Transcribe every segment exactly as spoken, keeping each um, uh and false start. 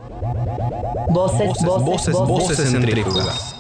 Voces, voces, voces, voces centrífugas.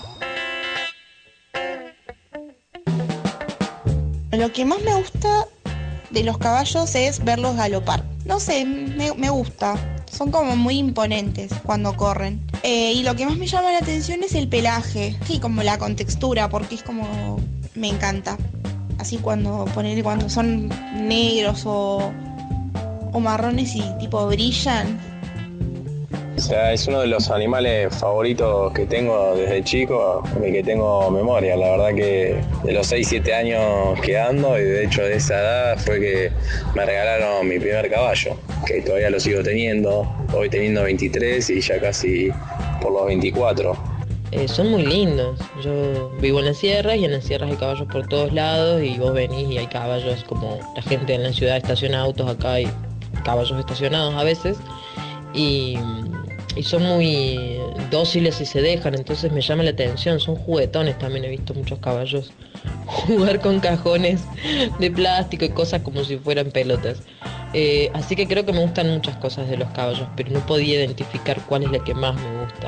Lo que más me gusta de los caballos es verlos galopar. No sé, me, me gusta. Son como muy imponentes cuando corren. Eh, y lo que más me llama la atención es el pelaje. Sí, como la contextura, porque es como... me encanta. Así cuando poner cuando son negros o, o marrones y tipo brillan. O sea, es uno de los animales favoritos que tengo desde chico, de que tengo memoria. La verdad que de los seis siete años que ando, y de hecho de esa edad fue que me regalaron mi primer caballo, que todavía lo sigo teniendo, hoy teniendo veintitrés y ya casi por los veinticuatro. Eh, son muy lindos. Yo vivo en las sierras y en las sierras hay caballos por todos lados y vos venís y hay caballos, como la gente en la ciudad estaciona autos, acá hay caballos estacionados a veces y, y son muy dóciles y se dejan, entonces me llama la atención, son juguetones también. He visto muchos caballos jugar con cajones de plástico y cosas como si fueran pelotas. Eh, así que creo que me gustan muchas cosas de los caballos, pero no podía identificar cuál es la que más me gusta.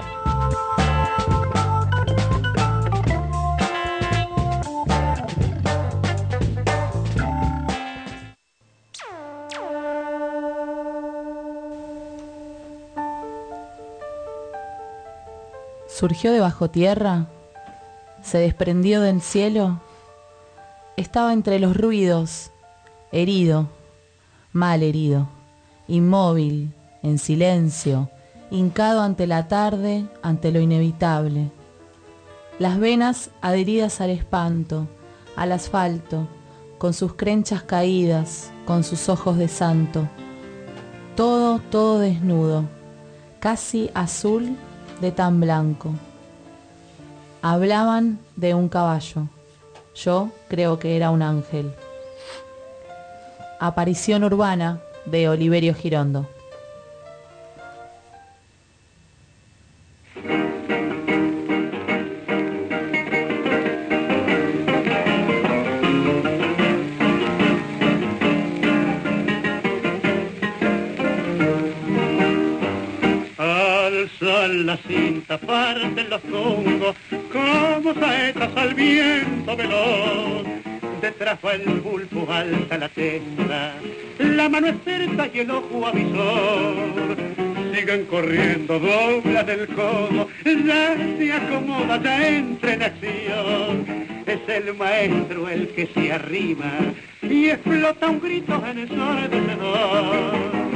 Surgió de bajo tierra, se desprendió del cielo, estaba entre los ruidos, herido, mal herido, inmóvil, en silencio, hincado ante la tarde, ante lo inevitable. Las venas adheridas al espanto, al asfalto, con sus crenchas caídas, con sus ojos de santo. Todo, todo desnudo, casi azul de tan blanco. Hablaban de un caballo. Yo creo que era un ángel. Aparición urbana de Oliverio Girondo. La cinta parten los hongos como saetas al viento veloz. Detrás va el bulbo, alta la testa, la mano es cerca y el ojo avisor. Siguen corriendo, doblan el codo, ya se acomoda, ya entra en acción. Es el maestro el que se arrima y explota un grito en el ensordecedor.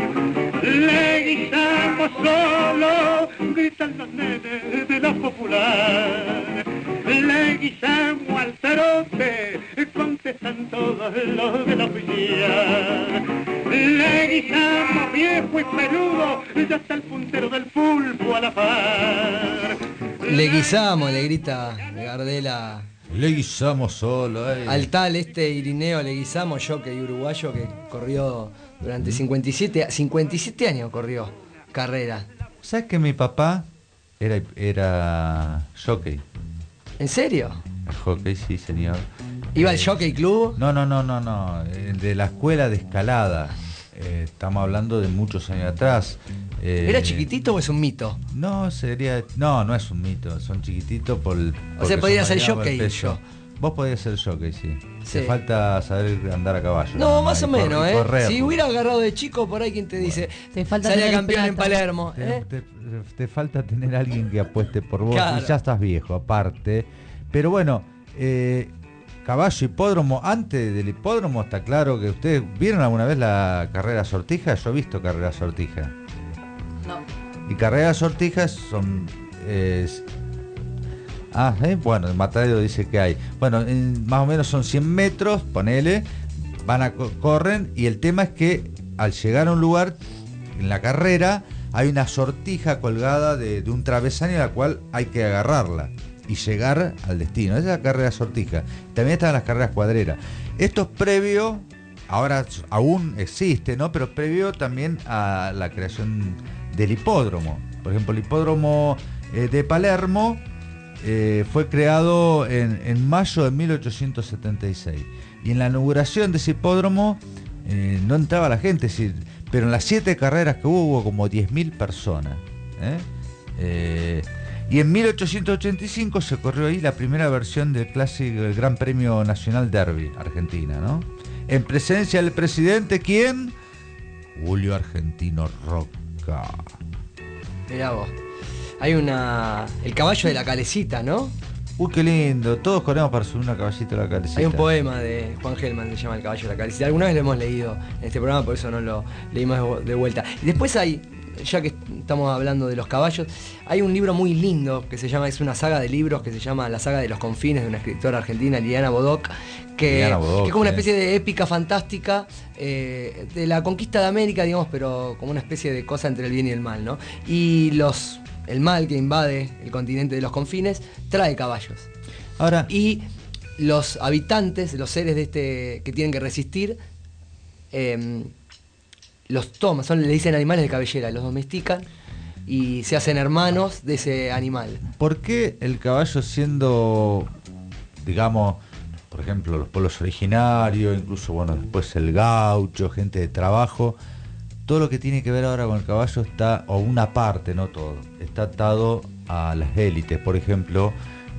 Le guisamos solo, gritan los nenes de la popular. Le guisamos al cerote, contestan todos los de la oficial. Le guisamos viejo y peludo, ya está el puntero del pulpo a la par. Le guisamos, le grita Gardela. Le guisamos solo, eh. Al tal este Irineo Le guisamos, jockey uruguayo que corrió durante cincuenta y siete, cincuenta y siete años corrió carrera. ¿Sabes que mi papá era, era jockey? ¿En serio? El jockey, sí, señor. ¿Iba eh, al jockey club? No, no, no, no, no. De la escuela de escalada. Eh, estamos hablando de muchos años atrás. Eh, ¿Era chiquitito o es un mito? No, sería. No, no es un mito. Son chiquititos por el. O sea, podía ser jockey yo. Vos podías ser jockey, sí. Sí. Te falta saber andar a caballo. No, ¿no? más o Correr, menos, ¿eh? correr. Si hubiera agarrado de chico, por ahí quien te dice, te falta salía campeón en Palermo. Te, ¿eh? te, te falta tener a alguien que apueste por vos. Claro. Y ya estás viejo, aparte. Pero bueno, eh, caballo, hipódromo. Antes del hipódromo está claro que ustedes vieron alguna vez la carrera sortija. Yo he visto carrera sortija. No. Y carreras sortijas son... Eh, ah, ¿eh? Bueno, el Matadero dice que hay. Bueno, en, más o menos son cien metros, ponele, van a co- corren, y el tema es que al llegar a un lugar, en la carrera, hay una sortija colgada de, de un travesaño, la cual hay que agarrarla y llegar al destino. Esa es la carrera sortija. También están las carreras cuadreras. Esto es previo, ahora aún existe, ¿no? Pero previo también a la creación del hipódromo. Por ejemplo, el hipódromo eh, de Palermo eh, fue creado en, en mayo de mil ochocientos setenta y seis. Y en la inauguración de ese hipódromo eh, no entraba la gente, es decir, pero en las siete carreras que hubo, hubo como diez mil personas. ¿eh? Eh, y en mil ochocientos ochenta y cinco se corrió ahí la primera versión del clásico del Gran Premio Nacional Derby, Argentina, ¿no? En presencia del presidente, ¿quién? Julio Argentino Roca. Mirá vos. Hay una... El caballo de la Calecita, ¿no? Uy, qué lindo. Todos corremos para subir una caballito de la Calecita. Hay un poema de Juan Gelman que se llama El caballo de la Calecita. Alguna vez lo hemos leído en este programa, por eso no lo leímos de vuelta. Y después hay, ya que estamos hablando de los caballos, hay un libro muy lindo que se llama, es una saga de libros que se llama La saga de los confines, de una escritora argentina, Liliana Bodoc, que, Liliana Bodoc, que es como una eh. especie de épica fantástica eh, de la conquista de América, digamos, pero como una especie de cosa entre el bien y el mal, ¿no? Y los... El mal que invade el continente de los confines trae caballos. Ahora, y los habitantes, los seres de este que tienen que resistir, eh, los toman, son, le dicen animales de cabellera, los domestican y se hacen hermanos de ese animal. ¿por qué el caballo, siendo, digamos, por ejemplo, los pueblos originarios, incluso, bueno, después el gaucho, gente de trabajo, todo lo que tiene que ver ahora con el caballo está, o una parte, no todo, está atado a las élites? Por ejemplo,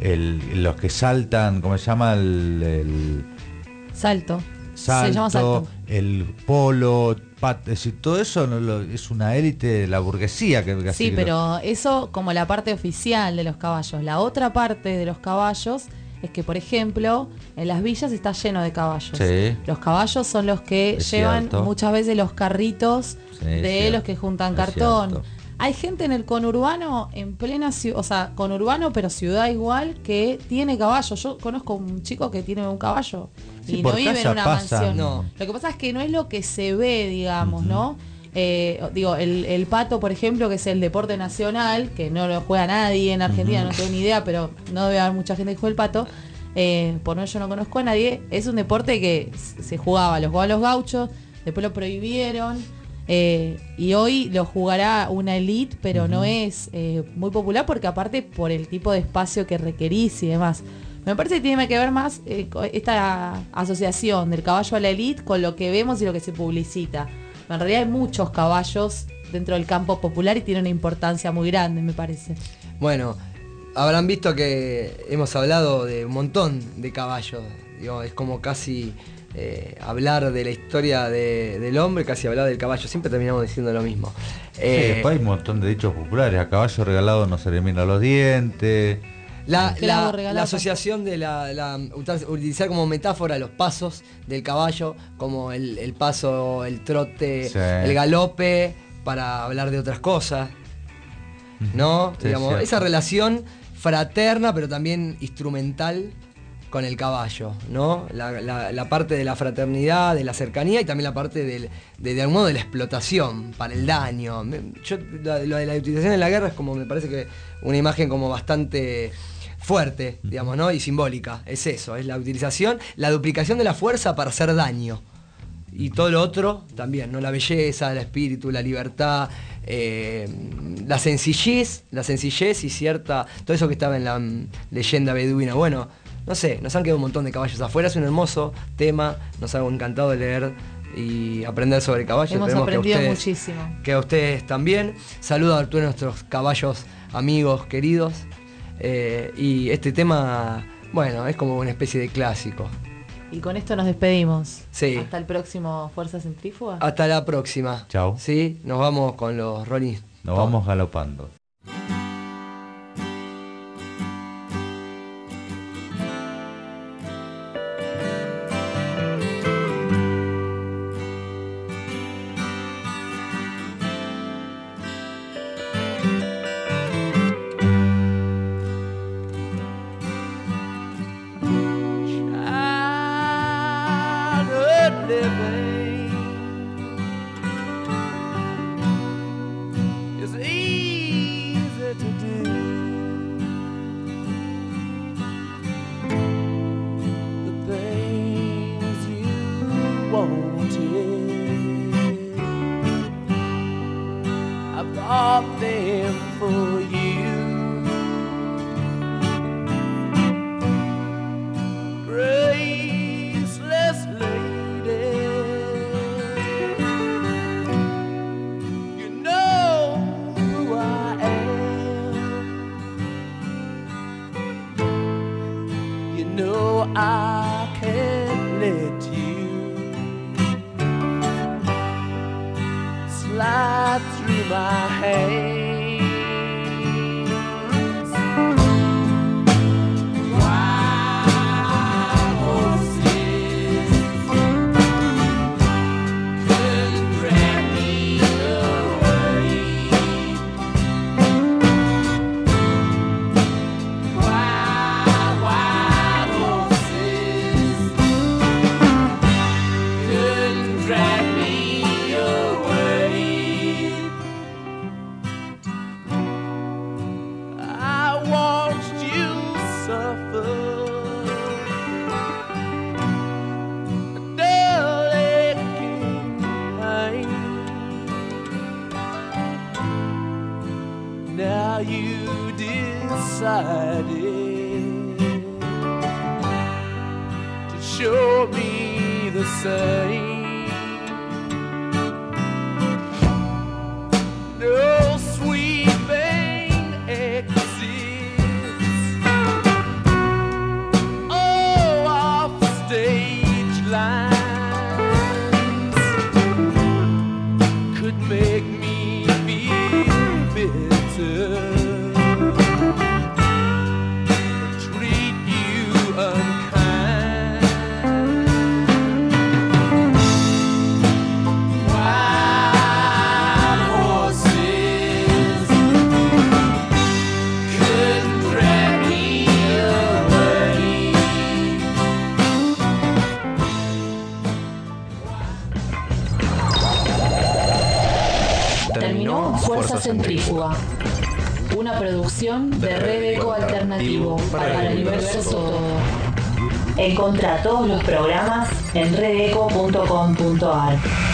el, los que saltan, ¿cómo se llama? El, el Salto. salto, Se llama salto. El polo, pat, es decir, todo eso no lo, es una élite de la burguesía. Que, que Sí, así pero eso como la parte oficial de los caballos. La otra parte de los caballos es que, por ejemplo, en las villas está lleno de caballos. Sí. Los caballos son los que Es llevan cierto. muchas veces los carritos Sí, de cierto. los que juntan Es cartón. cierto. Hay gente en el conurbano, en plena ciudad, o sea, conurbano pero ciudad igual, que tiene caballo. Yo conozco un chico que tiene un caballo Sí, y por no vive en casa una pasa. mansión. No. Lo que pasa es que no es lo que se ve, digamos, Ujú. ¿no? Eh, digo, el, el pato, por ejemplo, que es el deporte nacional, que no lo juega nadie en Argentina, Ujú. no tengo ni idea, pero no debe haber mucha gente que juegue el pato. Eh, por no, yo no conozco a nadie. Es un deporte que se jugaba, lo jugaban los gauchos, después lo prohibieron. Eh, y hoy lo jugará una elite, pero uh-huh. no es eh, muy popular porque aparte por el tipo de espacio que requerís y demás. Me parece que tiene que ver más eh, esta asociación del caballo a la elite con lo que vemos y lo que se publicita. En realidad hay muchos caballos dentro del campo popular y tiene una importancia muy grande, me parece. Bueno, habrán visto que hemos hablado de un montón de caballos. Digo, es como casi... Eh, hablar de la historia de, del hombre, casi hablar del caballo, siempre terminamos diciendo lo mismo. Eh, sí, después hay un montón de dichos populares, a caballo regalado no se le miran los dientes. La, la, la asociación de la, la utilizar como metáfora los pasos del caballo, como el, el paso, el trote, sí. el galope, para hablar de otras cosas, ¿no? Sí, digamos, esa relación fraterna, pero también instrumental con el caballo, ¿no? La, la, la parte de la fraternidad, de la cercanía y también la parte del, de, de algún modo de la explotación para el daño. Yo, lo, lo de la utilización en la guerra es como, me parece que una imagen como bastante fuerte, digamos, ¿no? Y simbólica. Es eso, es la utilización, la duplicación de la fuerza para hacer daño. Y todo lo otro también, ¿no? La belleza, el espíritu, la libertad, eh, la sencillez, la sencillez y cierta... Todo eso que estaba en la um, leyenda beduina. Bueno, no sé, nos han quedado un montón de caballos afuera, es un hermoso tema, nos ha encantado leer y aprender sobre caballos. Hemos Esperemos aprendido que ustedes, muchísimo. Que a ustedes también. Saludo a todos nuestros caballos amigos, queridos. Eh, y este tema, bueno, es como una especie de clásico. Y con esto nos despedimos. Sí. Hasta el próximo Fuerza Centrífuga. Hasta la próxima. Chao. Sí, nos vamos con los Rolling Stones. Nos vamos galopando. I am. I can't let you slide through my hands. Wild horses couldn't drag me away. Wild, wild horses couldn't drag me away. I watched you suffer a dull aching pain. Now you decided to show me the same. No sweet pain exists. Oh, off stage lines could make me feel bitter, or treat you unkind. Wild horses couldn't drag me away. Terminó Fuerza Centrífuga, una producción de Red Eco Alternativo para el universo todo. Encontrá todos los programas en redeco punto com punto ar.